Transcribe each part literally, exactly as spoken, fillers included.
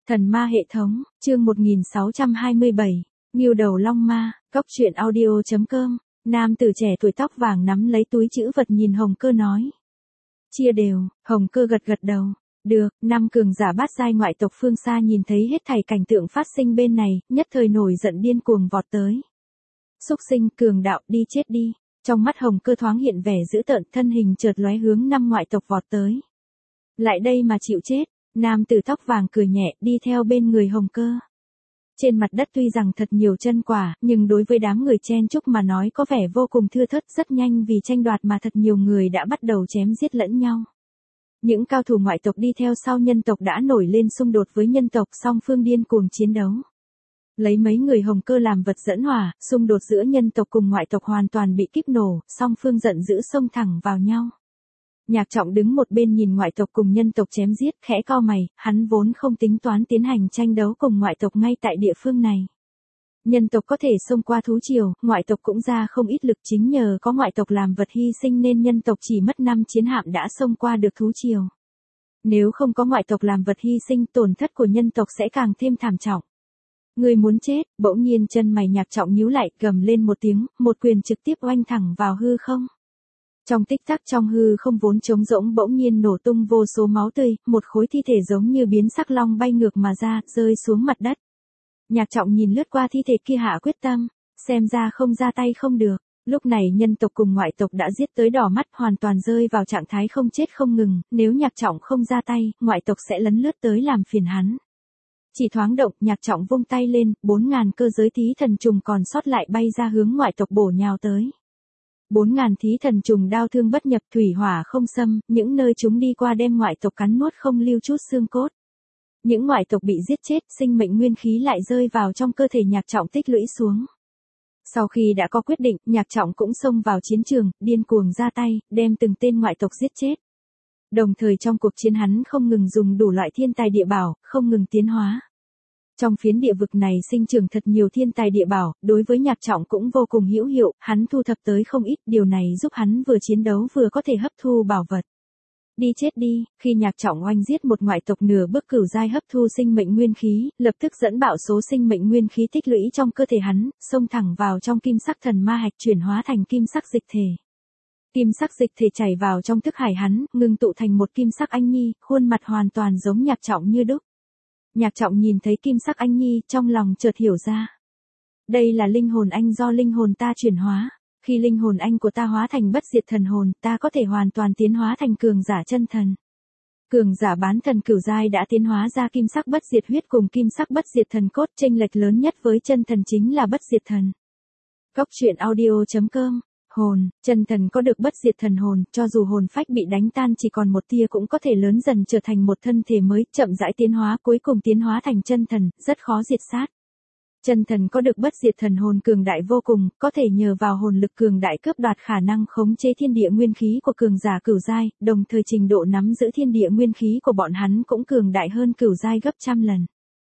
Thần ma hệ thống, chương một nghìn sáu trăm hai mươi bảy, Ngưu đầu long ma, cóc truyện audio chấm com, nam tử trẻ tuổi tóc vàng nắm lấy túi trữ vật nhìn Hồng Cơ nói. Chia đều, Hồng Cơ gật gật đầu. Được, năm cường giả bát giai ngoại tộc phương xa nhìn thấy hết thảy cảnh tượng phát sinh bên này, nhất thời nổi giận điên cuồng vọt tới. Súc sinh, cường đạo, đi chết đi. Trong mắt Hồng Cơ thoáng hiện vẻ dữ tợn, thân hình chợt lóe hướng năm ngoại tộc vọt tới. Lại đây mà chịu chết. Nam tử tóc vàng cười nhẹ, đi theo bên người Hồng Cơ. Trên mặt đất tuy rằng thật nhiều chân quả, nhưng đối với đám người chen chúc mà nói có vẻ vô cùng thưa thớt, rất nhanh vì tranh đoạt mà thật nhiều người đã bắt đầu chém giết lẫn nhau. Những cao thủ ngoại tộc đi theo sau nhân tộc đã nổi lên xung đột với nhân tộc, song phương điên cuồng chiến đấu. Lấy mấy người Hồng Cơ làm vật dẫn hỏa, xung đột giữa nhân tộc cùng ngoại tộc hoàn toàn bị kích nổ, song phương giận dữ xông thẳng vào nhau. Nhạc Trọng đứng một bên nhìn ngoại tộc cùng nhân tộc chém giết, khẽ cau mày, hắn vốn không tính toán tiến hành tranh đấu cùng ngoại tộc ngay tại địa phương này. Nhân tộc có thể xông qua thú triều, ngoại tộc cũng ra không ít lực, chính nhờ có ngoại tộc làm vật hy sinh nên nhân tộc chỉ mất năm chiến hạm đã xông qua được thú triều. Nếu không có ngoại tộc làm vật hy sinh, tổn thất của nhân tộc sẽ càng thêm thảm trọng. Người muốn chết, bỗng nhiên chân mày Nhạc Trọng nhíu lại, gầm lên một tiếng, một quyền trực tiếp oanh thẳng vào hư không. Trong tích tắc trong hư không vốn trống rỗng bỗng nhiên nổ tung vô số máu tươi, một khối thi thể giống như biến sắc long bay ngược mà ra, rơi xuống mặt đất. Nhạc Trọng nhìn lướt qua thi thể kia hạ quyết tâm, xem ra không ra tay không được. Lúc này nhân tộc cùng ngoại tộc đã giết tới đỏ mắt, hoàn toàn rơi vào trạng thái không chết không ngừng, nếu Nhạc Trọng không ra tay, ngoại tộc sẽ lấn lướt tới làm phiền hắn. Chỉ thoáng động, Nhạc Trọng vung tay lên, bốn ngàn cơ giới thí thần trùng còn sót lại bay ra hướng ngoại tộc bổ nhào tới. Bốn ngàn thí thần trùng đao thương bất nhập, thủy hỏa không xâm, những nơi chúng đi qua đem ngoại tộc cắn nuốt không lưu chút xương cốt. Những ngoại tộc bị giết chết, sinh mệnh nguyên khí lại rơi vào trong cơ thể Nhạc Trọng tích lũy xuống. Sau khi đã có quyết định, Nhạc Trọng cũng xông vào chiến trường, điên cuồng ra tay, đem từng tên ngoại tộc giết chết. Đồng thời trong cuộc chiến hắn không ngừng dùng đủ loại thiên tài địa bảo, không ngừng tiến hóa. Trong phiến địa vực này sinh trưởng thật nhiều thiên tài địa bảo, đối với Nhạc Trọng cũng vô cùng hữu hiệu, hắn thu thập tới không ít, điều này giúp hắn vừa chiến đấu vừa có thể hấp thu bảo vật. Đi chết đi, khi Nhạc Trọng oanh giết một ngoại tộc nửa bước cửu giai hấp thu sinh mệnh nguyên khí, lập tức dẫn bạo số sinh mệnh nguyên khí tích lũy trong cơ thể hắn, xông thẳng vào trong kim sắc thần ma hạch chuyển hóa thành kim sắc dịch thể. Kim sắc dịch thể chảy vào trong thức hải hắn, ngưng tụ thành một kim sắc anh nhi, khuôn mặt hoàn toàn giống Nhạc Trọng như đúc. Nhạc Trọng nhìn thấy kim sắc anh nhi, trong lòng chợt hiểu ra. Đây là linh hồn anh do linh hồn ta chuyển hóa. Khi linh hồn anh của ta hóa thành bất diệt thần hồn, ta có thể hoàn toàn tiến hóa thành cường giả chân thần. Cường giả bán thần cửu giai đã tiến hóa ra kim sắc bất diệt huyết cùng kim sắc bất diệt thần cốt, chênh lệch lớn nhất với chân thần chính là bất diệt thần. Cóc truyện audio chấm com. Hồn, chân thần có được bất diệt thần hồn, cho dù hồn phách bị đánh tan chỉ còn một tia cũng có thể lớn dần trở thành một thân thể mới, chậm rãi tiến hóa cuối cùng tiến hóa thành chân thần, rất khó diệt sát. Chân thần có được bất diệt thần hồn cường đại vô cùng, có thể nhờ vào hồn lực cường đại cướp đoạt khả năng khống chế thiên địa nguyên khí của cường giả cửu giai, đồng thời trình độ nắm giữ thiên địa nguyên khí của bọn hắn cũng cường đại hơn cửu giai gấp trăm lần.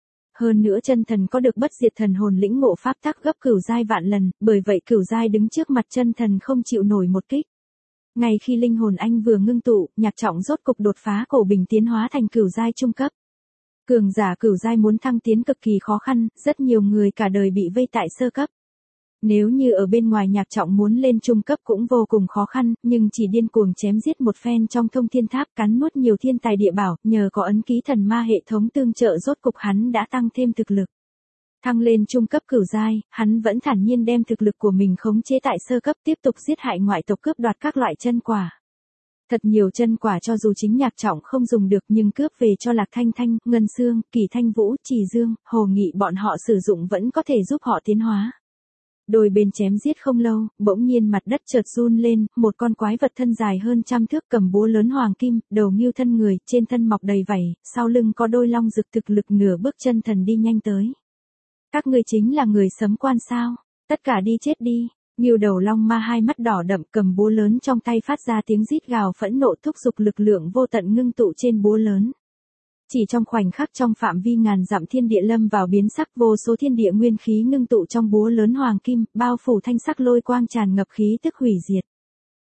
Hơn nữa chân thần có được bất diệt thần hồn lĩnh ngộ pháp tắc gấp cửu giai vạn lần, bởi vậy cửu giai đứng trước mặt chân thần không chịu nổi một kích. Ngay khi linh hồn anh vừa ngưng tụ, Nhạc Trọng rốt cục đột phá cổ bình tiến hóa thành cửu giai trung cấp. Cường giả cửu giai muốn thăng tiến cực kỳ khó khăn, rất nhiều người cả đời bị vây tại sơ cấp. Nếu như ở bên ngoài Nhạc Trọng muốn lên trung cấp cũng vô cùng khó khăn, nhưng chỉ điên cuồng chém giết một phen trong thông thiên tháp, cắn nuốt nhiều thiên tài địa bảo, nhờ có ấn ký thần ma hệ thống tương trợ rốt cục hắn đã tăng thêm thực lực. Thăng lên trung cấp cửu giai, hắn vẫn thản nhiên đem thực lực của mình khống chế tại sơ cấp, tiếp tục giết hại ngoại tộc, cướp đoạt các loại chân quả. Thật nhiều chân quả cho dù chính Nhạc Trọng không dùng được nhưng cướp về cho Lạc Thanh Thanh, Ngân Xương, Kỳ Thanh Vũ, Trì Dương, Hồ Nghị bọn họ sử dụng vẫn có thể giúp họ tiến hóa. Đôi bên chém giết không lâu, bỗng nhiên mặt đất chợt run lên, một con quái vật thân dài hơn trăm thước cầm búa lớn hoàng kim, đầu ngưu thân người, trên thân mọc đầy vảy, sau lưng có đôi long rực thực lực nửa bước chân thần đi nhanh tới. Các ngươi chính là người sấm quan sao? Tất cả đi chết đi. Ngưu đầu long ma hai mắt đỏ đậm cầm búa lớn trong tay phát ra tiếng rít gào phẫn nộ thúc giục lực lượng vô tận ngưng tụ trên búa lớn. Chỉ trong khoảnh khắc trong phạm vi ngàn dặm thiên địa lâm vào biến sắc, vô số thiên địa nguyên khí ngưng tụ trong búa lớn hoàng kim, bao phủ thanh sắc lôi quang tràn ngập khí tức hủy diệt.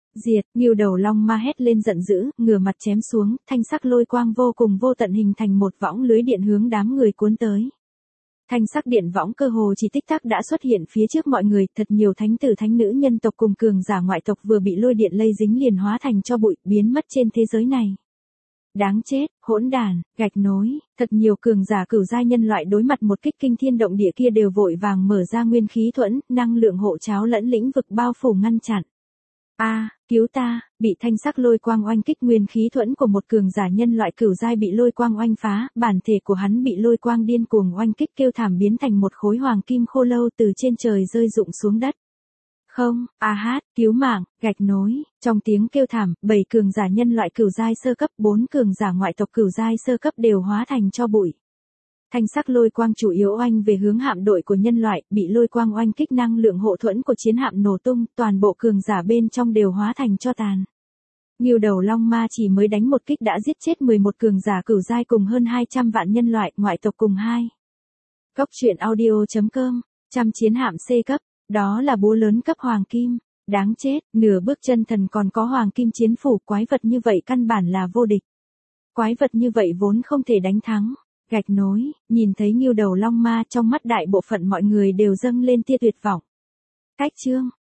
Diệt, Ngưu Đầu Long Ma hét lên giận dữ, ngửa mặt chém xuống, thanh sắc lôi quang vô cùng vô tận hình thành một võng lưới điện hướng đám người cuốn tới. Thanh sắc điện võng cơ hồ chỉ tích tắc đã xuất hiện phía trước mọi người, thật nhiều thánh tử thánh nữ nhân tộc cùng cường giả ngoại tộc vừa bị lôi điện lây dính liền hóa thành cho bụi, biến mất trên thế giới này. Đáng chết, hỗn đàn, gạch nối, thật nhiều cường giả cửu giai nhân loại đối mặt một kích kinh thiên động địa kia đều vội vàng mở ra nguyên khí thuẫn, năng lượng hộ cháo lẫn lĩnh vực bao phủ ngăn chặn. A, cứu ta, bị thanh sắc lôi quang oanh kích nguyên khí thuẫn của một cường giả nhân loại cửu giai bị lôi quang oanh phá, bản thể của hắn bị lôi quang điên cuồng oanh kích kêu thảm biến thành một khối hoàng kim khô lâu từ trên trời rơi rụng xuống đất. Không, a hát, cứu mạng, gạch nối, trong tiếng kêu thảm, bảy cường giả nhân loại cửu giai sơ cấp, bốn cường giả ngoại tộc cửu giai sơ cấp đều hóa thành cho bụi. Thanh sắc lôi quang chủ yếu oanh về hướng hạm đội của nhân loại, bị lôi quang oanh kích năng lượng hộ thuẫn của chiến hạm nổ tung, toàn bộ cường giả bên trong đều hóa thành tro tàn. Ngưu Đầu Long Ma chỉ mới đánh một kích đã giết chết mười một cường giả cửu giai cùng hơn hai trăm vạn nhân loại, ngoại tộc cùng hai. Cốc truyện audio chấm com, trăm chiến hạm C cấp, đó là búa lớn cấp hoàng kim, đáng chết, nửa bước chân thần còn có hoàng kim chiến phủ, quái vật như vậy căn bản là vô địch. Quái vật như vậy vốn không thể đánh thắng. Gạch nối, nhìn thấy Ngưu Đầu Long Ma trong mắt đại bộ phận mọi người đều dâng lên tia tuyệt vọng. Cách chương